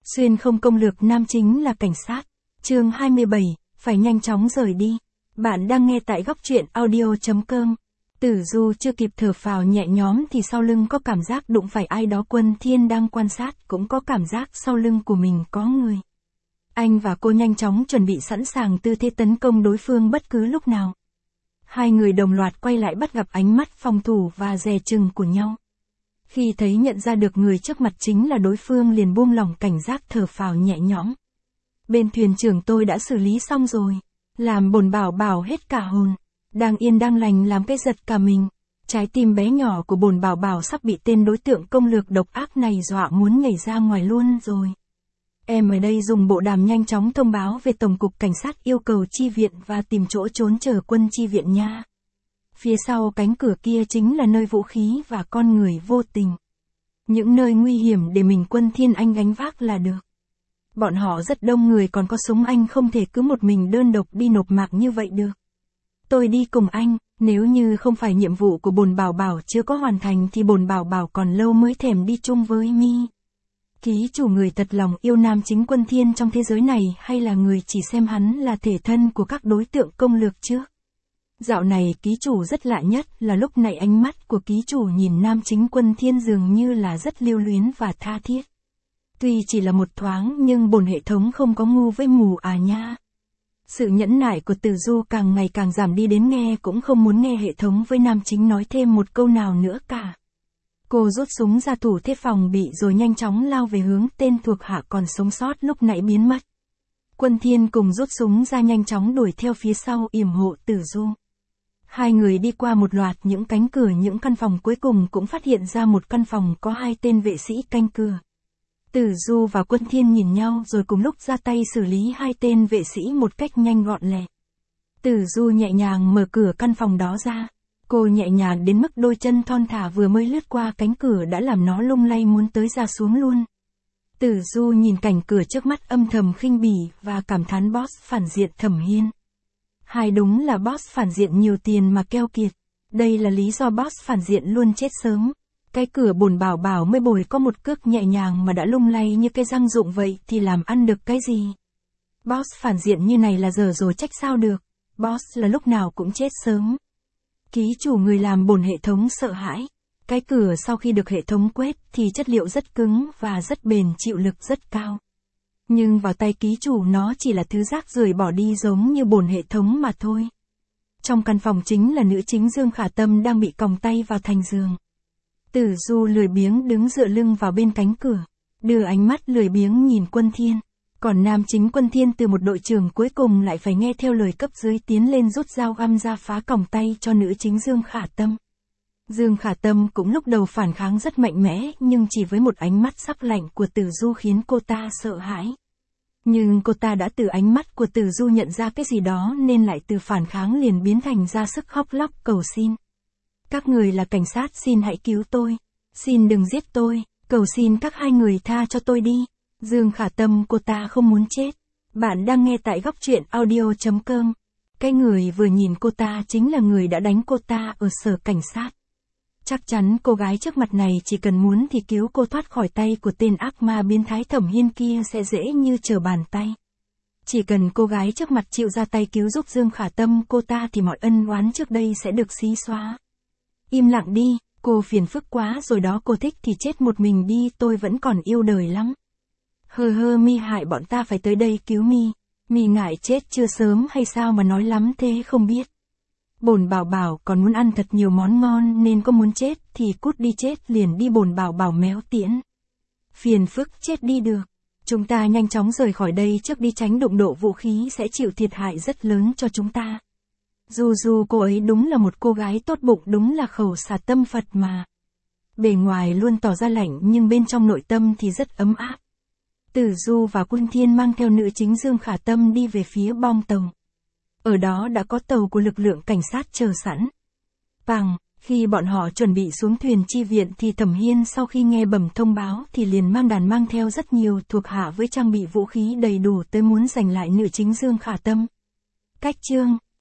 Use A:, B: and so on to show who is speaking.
A: Xuyên không công lược nam chính là cảnh sát. Chương 27, phải nhanh chóng rời đi. Bạn đang nghe tại góc truyện audio.com. Tử Du chưa kịp thở phào nhẹ nhõm thì sau lưng có cảm giác đụng phải ai đó. Quân Thiên đang quan sát cũng có cảm giác sau lưng của mình có người. Anh và cô nhanh chóng chuẩn bị sẵn sàng tư thế tấn công đối phương bất cứ lúc nào. Hai người đồng loạt quay lại bắt gặp ánh mắt phòng thủ và dè chừng của nhau. Khi thấy nhận ra được người trước mặt chính là đối phương liền buông lỏng cảnh giác thở phào nhẹ nhõm. Bên thuyền trưởng tôi đã xử lý xong rồi. Làm bồn bảo bảo hết cả hồn. Đang yên đang lành làm cái giật cả mình. Trái tim bé nhỏ của bồn bảo bảo sắp bị tên đối tượng công lược độc ác này dọa muốn nhảy ra ngoài luôn rồi. Em ở đây dùng bộ đàm nhanh chóng thông báo về Tổng cục Cảnh sát yêu cầu chi viện và tìm chỗ trốn chờ quân chi viện nha. Phía sau cánh cửa kia chính là nơi vũ khí và con người vô tình. Những nơi nguy hiểm để mình Quân Thiên Anh gánh vác là được. Bọn họ rất đông người còn có súng, anh không thể cứ một mình đơn độc đi nộp mạc như vậy được. Tôi đi cùng anh, nếu như không phải nhiệm vụ của bồn bảo bảo chưa có hoàn thành thì bồn bảo bảo còn lâu mới thèm đi chung với mi. Ký chủ người thật lòng yêu nam chính Quân Thiên trong thế giới này hay là người chỉ xem hắn là thể thân của các đối tượng công lược chứ? Dạo này ký chủ rất lạ nhất là lúc này ánh mắt của ký chủ nhìn nam chính Quân Thiên dường như là rất lưu luyến và tha thiết. Tuy chỉ là một thoáng nhưng bổn hệ thống không có ngu với mù à nha. Sự nhẫn nại của Tử Du càng ngày càng giảm đi đến nghe cũng không muốn nghe hệ thống với nam chính nói thêm một câu nào nữa cả. Cô rút súng ra thủ thế phòng bị rồi nhanh chóng lao về hướng tên thuộc hạ còn sống sót lúc nãy biến mất. Quân Thiên cùng rút súng ra nhanh chóng đuổi theo phía sau yểm hộ Tử Du. Hai người đi qua một loạt những cánh cửa những căn phòng cuối cùng cũng phát hiện ra một căn phòng có hai tên vệ sĩ canh cửa. Tử Du và Quân Thiên nhìn nhau rồi cùng lúc ra tay xử lý hai tên vệ sĩ một cách nhanh gọn lẹ. Tử Du nhẹ nhàng mở cửa căn phòng đó ra. Cô nhẹ nhàng đến mức đôi chân thon thả vừa mới lướt qua cánh cửa đã làm nó lung lay muốn tới ra xuống luôn. Tử Du nhìn cảnh cửa trước mắt âm thầm khinh bỉ và cảm thán boss phản diện Thẩm Hiên. Hai đúng là boss phản diện nhiều tiền mà keo kiệt. Đây là lý do boss phản diện luôn chết sớm. Cái cửa bồn bảo bảo mới bồi có một cước nhẹ nhàng mà đã lung lay như cái răng rụng vậy thì làm ăn được cái gì. Boss phản diện như này là giờ rồi trách sao được. Boss là lúc nào cũng chết sớm. Ký chủ người làm bồn hệ thống sợ hãi. Cái cửa sau khi được hệ thống quét thì chất liệu rất cứng và rất bền, chịu lực rất cao. Nhưng vào tay ký chủ nó chỉ là thứ rác rưởi bỏ đi giống như bồn hệ thống mà thôi. Trong căn phòng chính là nữ chính Dương Khả Tâm đang bị còng tay vào thành giường. Tử Du lười biếng đứng dựa lưng vào bên cánh cửa, đưa ánh mắt lười biếng nhìn Quân Thiên. Còn nam chính Quân Thiên từ một đội trưởng cuối cùng lại phải nghe theo lời cấp dưới tiến lên rút dao găm ra phá còng tay cho nữ chính Dương Khả Tâm. Dương Khả Tâm cũng lúc đầu phản kháng rất mạnh mẽ nhưng chỉ với một ánh mắt sắc lạnh của Tử Du khiến cô ta sợ hãi. Nhưng cô ta đã từ ánh mắt của Tử Du nhận ra cái gì đó nên lại từ phản kháng liền biến thành ra sức khóc lóc cầu xin. Các người là cảnh sát xin hãy cứu tôi. Xin đừng giết tôi. Cầu xin các hai người tha cho tôi đi. Dương Khả Tâm cô ta không muốn chết. Bạn đang nghe tại góc truyện audio.com. Cái người vừa nhìn cô ta chính là người đã đánh cô ta ở sở cảnh sát. Chắc chắn cô gái trước mặt này chỉ cần muốn thì cứu cô thoát khỏi tay của tên ác ma biến thái Thẩm Hiên kia sẽ dễ như trở bàn tay. Chỉ cần cô gái trước mặt chịu ra tay cứu giúp Dương Khả Tâm cô ta thì mọi ân oán trước đây sẽ được xí xóa. Im lặng đi, cô phiền phức quá rồi đó, cô thích thì chết một mình đi, tôi vẫn còn yêu đời lắm. Mi hại bọn ta phải tới đây cứu mi ngại chết chưa sớm hay sao mà nói lắm thế không biết. Bồn bảo bảo còn muốn ăn thật nhiều món ngon nên có muốn chết thì cút đi chết liền đi, bồn bảo bảo méo tiễn. Phiền phức chết đi được. Chúng ta nhanh chóng rời khỏi đây trước đi, tránh đụng độ vũ khí sẽ chịu thiệt hại rất lớn cho chúng ta. Dù cô ấy đúng là một cô gái tốt bụng, đúng là khẩu xà tâm Phật mà. Bề ngoài luôn tỏ ra lạnh nhưng bên trong nội tâm thì rất ấm áp. Tử Du và Quân Thiên mang theo nữ chính Dương Khả Tâm đi về phía bong tàu. Ở đó đã có tàu của lực lượng cảnh sát chờ sẵn. Khi bọn họ chuẩn bị xuống thuyền chi viện thì Thẩm Hiên sau khi nghe bẩm thông báo thì liền mang đàn mang theo rất nhiều thuộc hạ với trang bị vũ khí đầy đủ tới muốn giành lại nữ chính Dương Khả Tâm. Cách chương